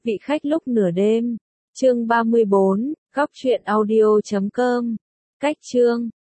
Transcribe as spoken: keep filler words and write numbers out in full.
Vị khách lúc nửa đêm. Chương ba mươi bốn, góc truyện audio chấm com. Cách chương